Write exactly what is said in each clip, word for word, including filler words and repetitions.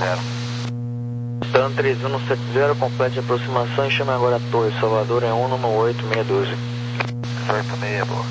zero. Dan três um sete zero, complete a aproximação e chame agora a torre. Salvador é um no oito meia doze. oito meia, boa.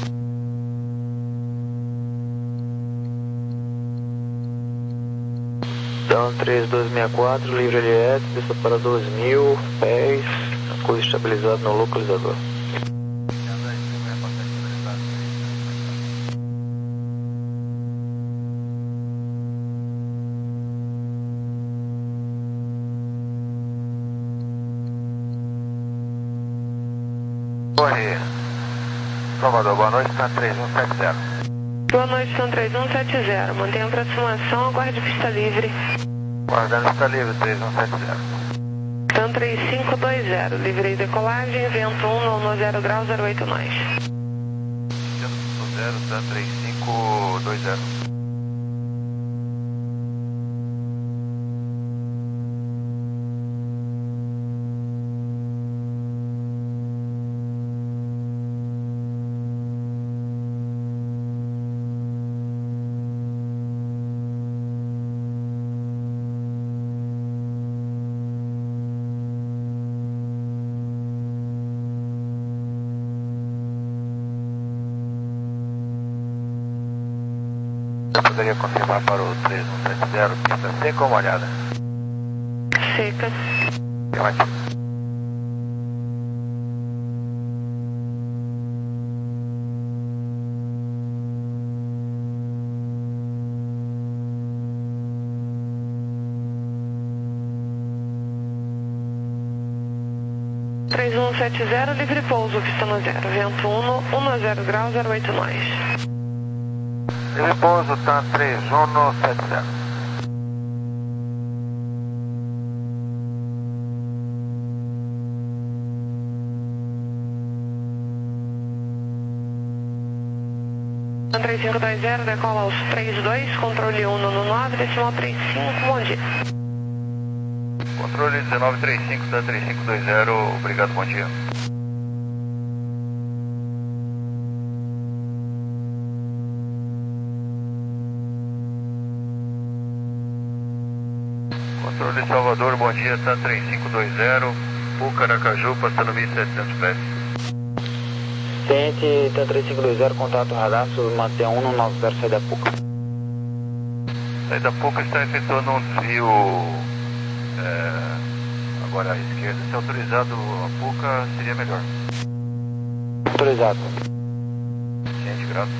Dan três dois seis quatro, livre L S, desça para dois mil pés, coisa estabilizada no localizador. Torre Salvador, boa noite, Tan três um sete zero. Boa noite, Tan três um sete zero. Mantenha a aproximação, aguarde pista livre. Guardando pista livre, três um sete zero. Tan três cinco dois zero, livrei decolagem, vento um no zero graus, zero oito nós. zero, Tan três cinco dois zero. Eu poderia confirmar para o três um sete zero, pista seca ou molhada? Seca. Afirmativo. três um sete zero, livre pouso, pista no zero, vento um no zero graus, zero oito nós. Livre pouso, Tan três um sete zero. Tan três cinco dois zero, decola aos três dois, controle um no nove, decimal três cinco, bom dia. Controle dezenove trinta e cinco, Tan três cinco dois zero, obrigado, bom dia. Controle Salvador, bom dia, Tan três cinco dois zero, Puca Aracaju, passando mil e setecentos pés. Tente, Tan três cinco dois zero, contato radar, submanter um no nove zero, saída Puca. Saída Puca está efetuando um desvio é, agora à esquerda. Se autorizado a Puca, seria melhor. Autorizado. Ciente, grato.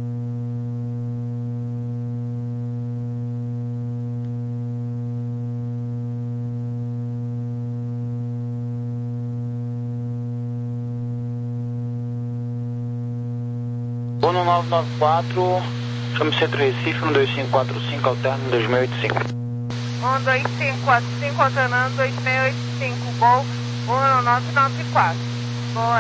um nove nove quatro, chame Centro Recife, um dois cinco quatro cinco, alterno dois seis oito cinco. um dois cinco quatro cinco, alternando dois seis oito cinco, Gol um nove nove quatro. Boa.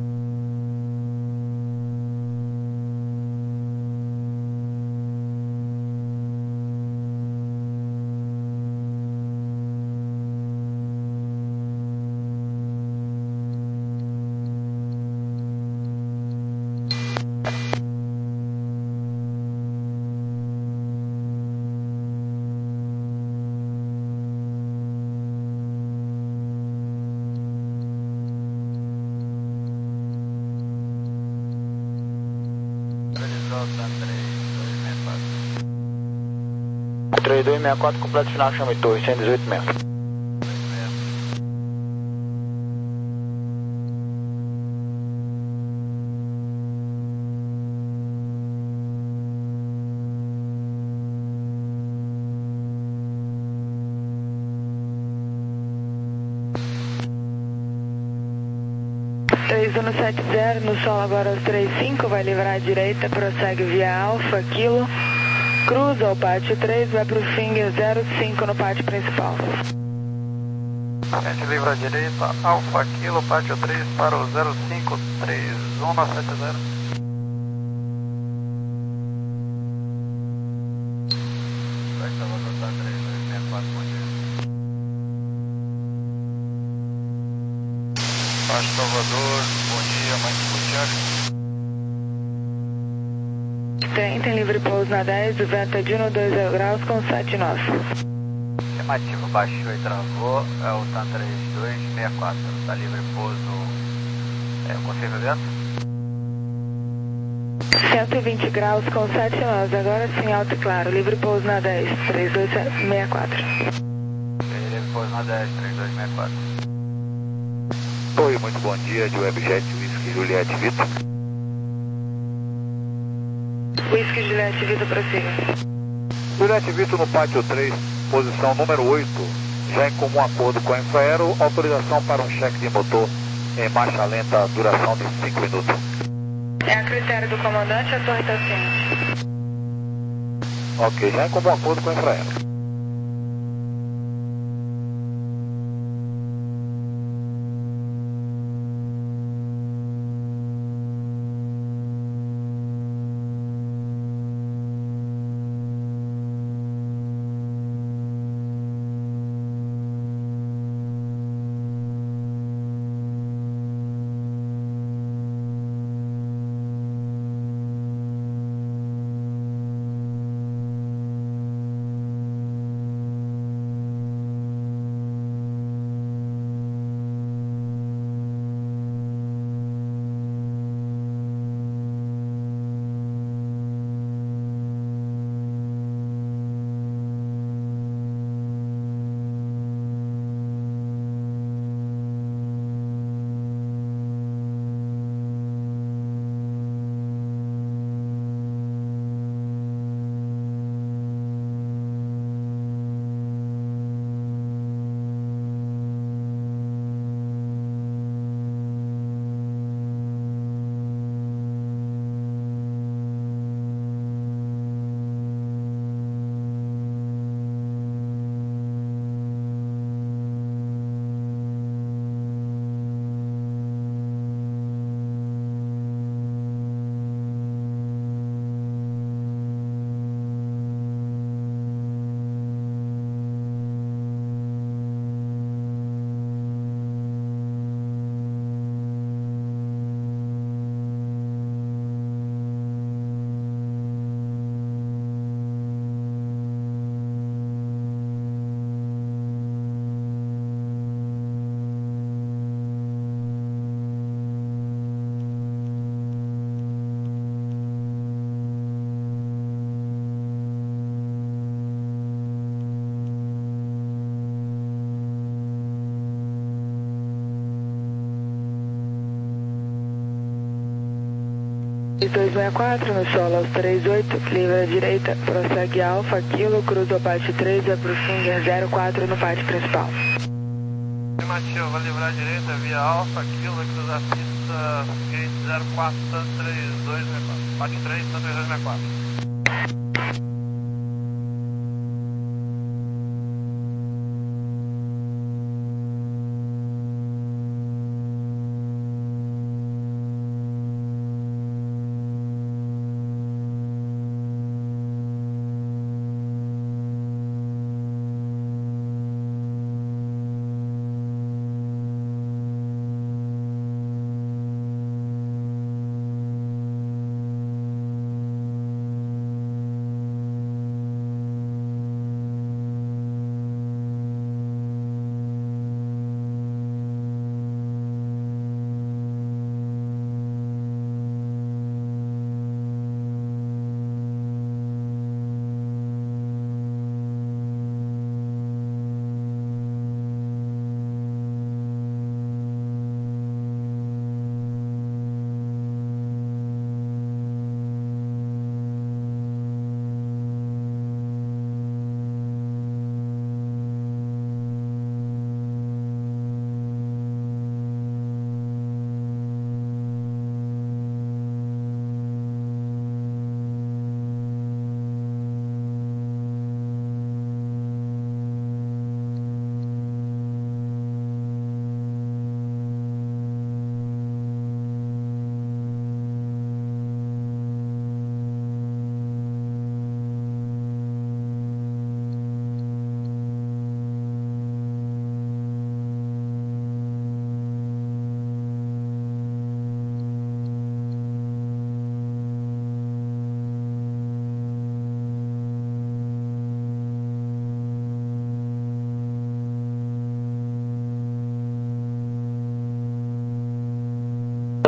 três dois seis quatro, completo final, chame torre, cento e dezoito metros. três um sete zero, no sol agora aos três cinco, vai livrar à direita, prossegue via Alfa, Kilo, cruza o pátio três, vai para o Finger zero cinco no pátio principal. A gente livra à direita, Alfa, Kilo, pátio três para o zero cinco três um sete zero. Vai Salvador, tá três dois seis quatro, bom dia. Baixo Salvador, bom dia, Mike Gutierrez. Tem, tem livre pouso na dez, o vento é de um dois zero graus com sete nós. Afirmativo, baixou e travou, é o TAM três dois seis quatro, está livre pouso, é, confirma o vento? cento e vinte graus com sete nós, agora sim alto e claro, livre pouso na dez, três dois seis quatro. Livre pouso na dez, três dois seis quatro. Oi, muito bom dia, de Webjet, Whisky Juliette Vitor. Whisky Juliette Vitor, prossiga. Juliette Vitor no pátio três, posição número oito, já em comum acordo com a Infraero, autorização para um cheque de motor em marcha lenta, duração de cinco minutos. É a critério do comandante, a torre está ciente. Ok, já em comum acordo com a Infraero. dois seis quatro, no solo aos três oito, livre à direita, prossegue Alfa, Kilo, cruza o pátio três, vai pro Finger zero quatro no pátio principal. Afirmativo, vai livrar à direita, via Alfa, Kilo, cruza a pista, gate zero quatro, TAM três dois seis quatro, pátio três, TAM três dois seis quatro.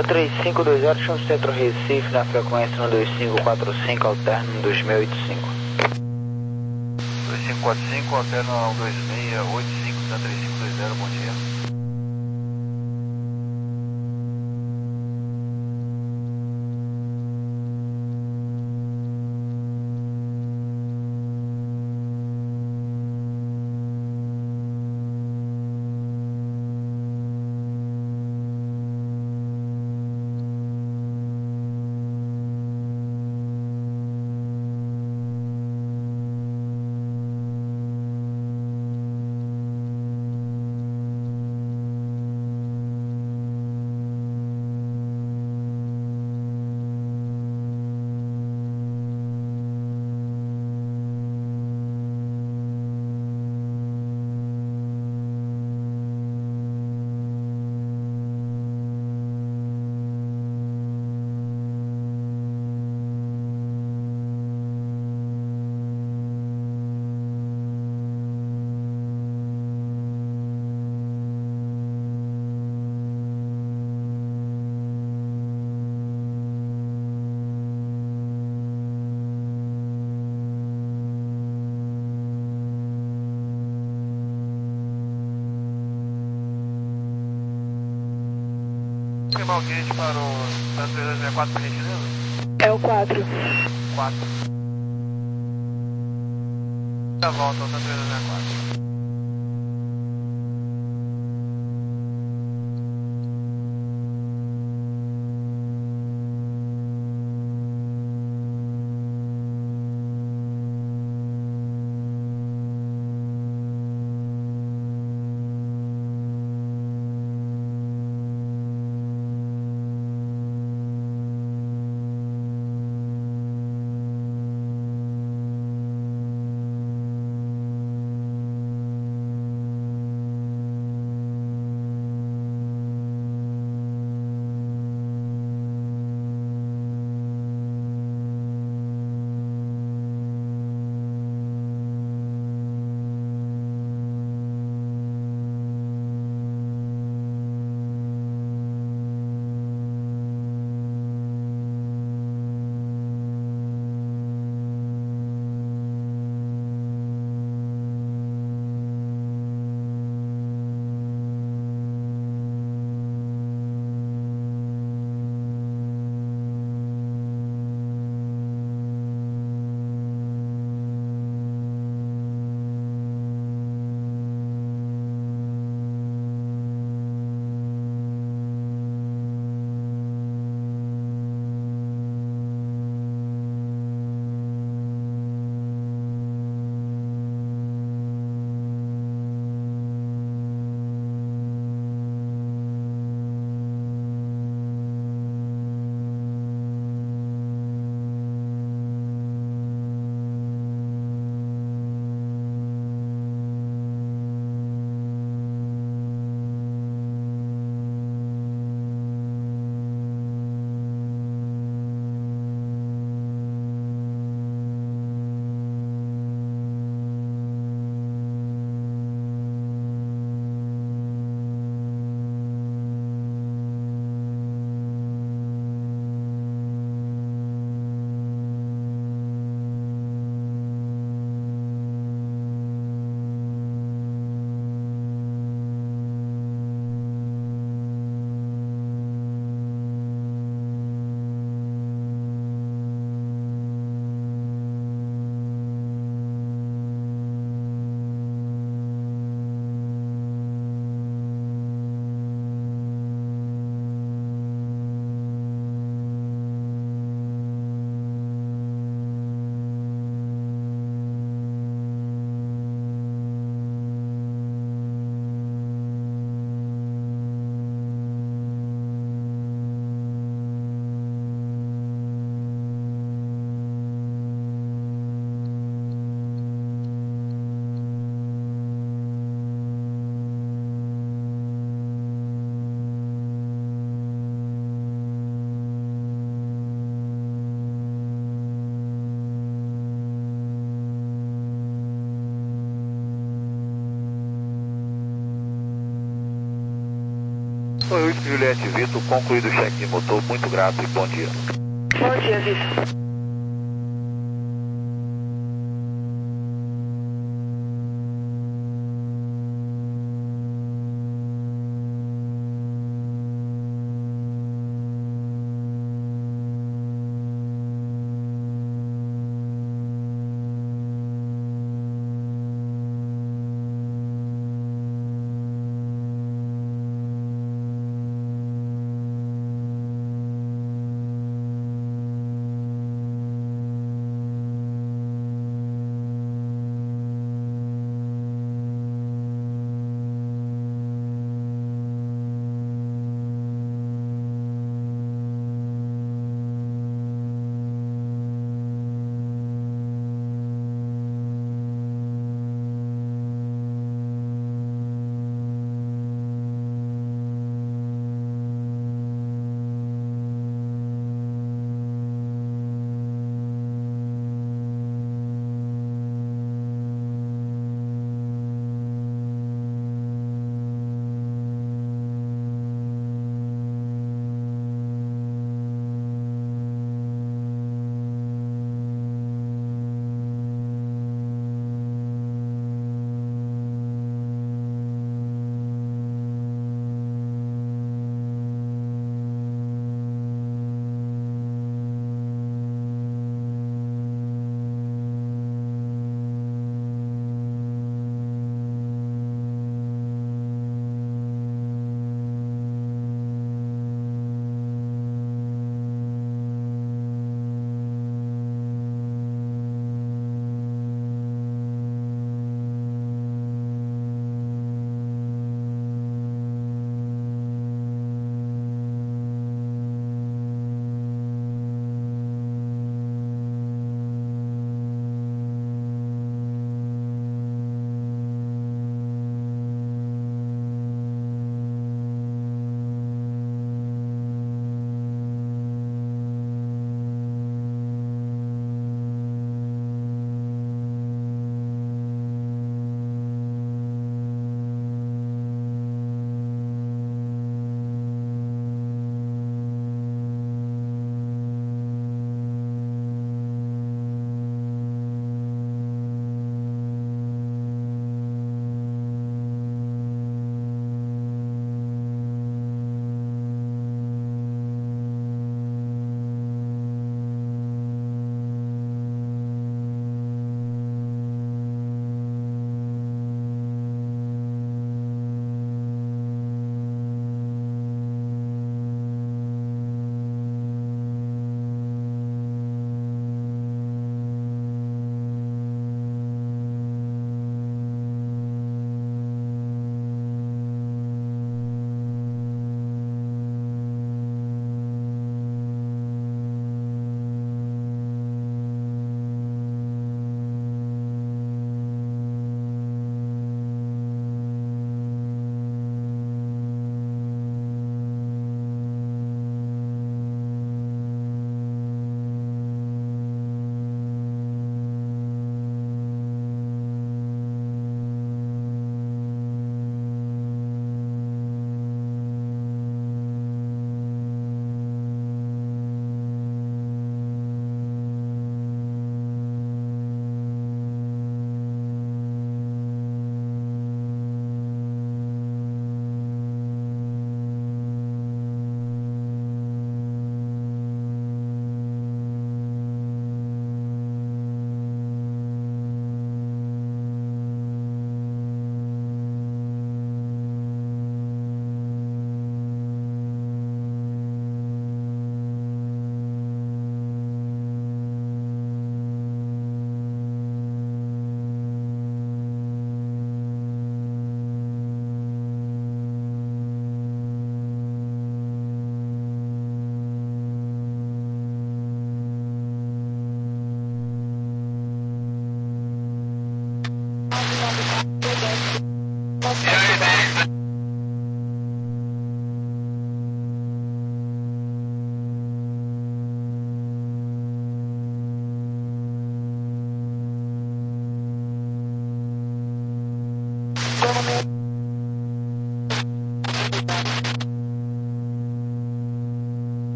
Da três cinco dois zero, chama o Centro Recife na frequência no dois cinco quatro cinco, alterno no dois mil e oitenta e cinco. dois cinco quatro cinco, alterno ao dois seis oito cinco da três cinco dois zero, bom dia. Confirmar o gate para o Santos trezentos e sessenta e quatro, por gentileza? É o quatro. quatro. Da volta ao Santos trezentos e sessenta e quatro. Oi, Whisky Juliette Vitor, concluído o cheque de motor, muito grato e bom dia. Bom dia, Vitor.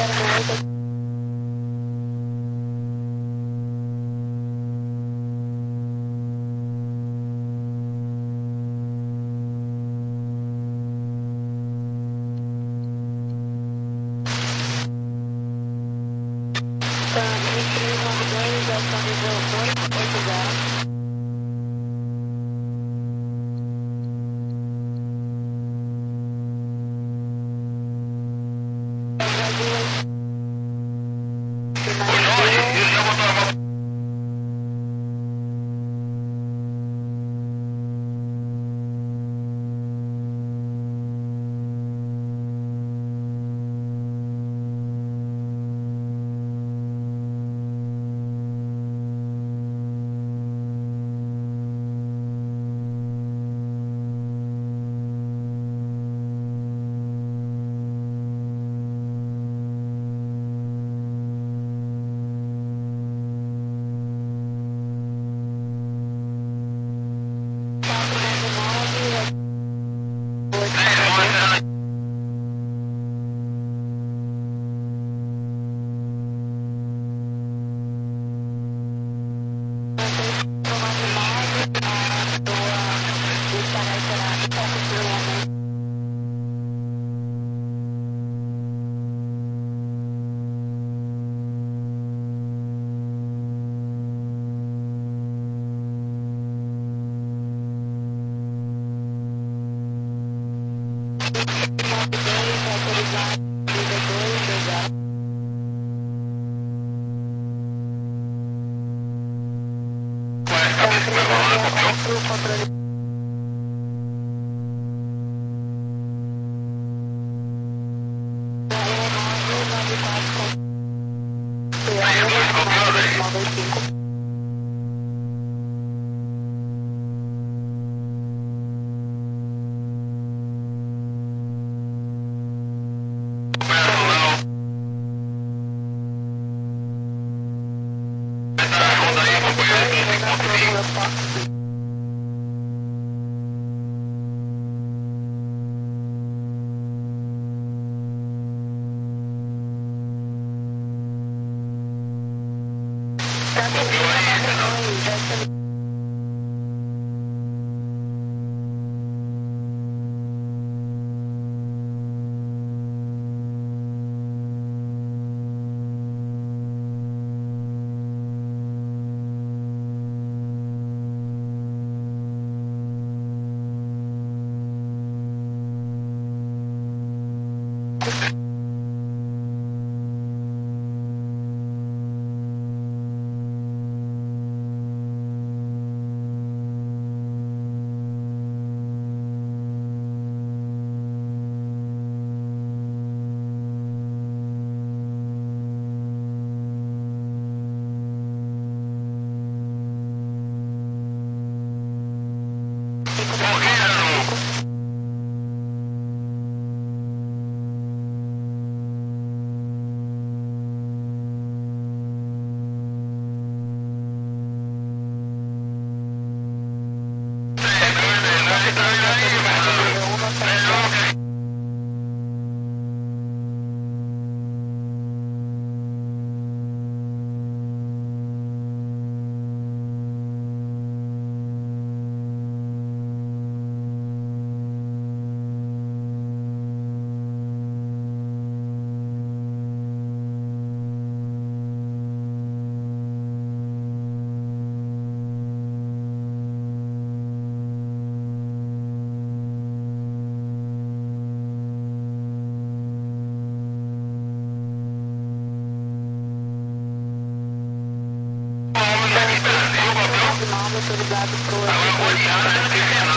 autorizado para o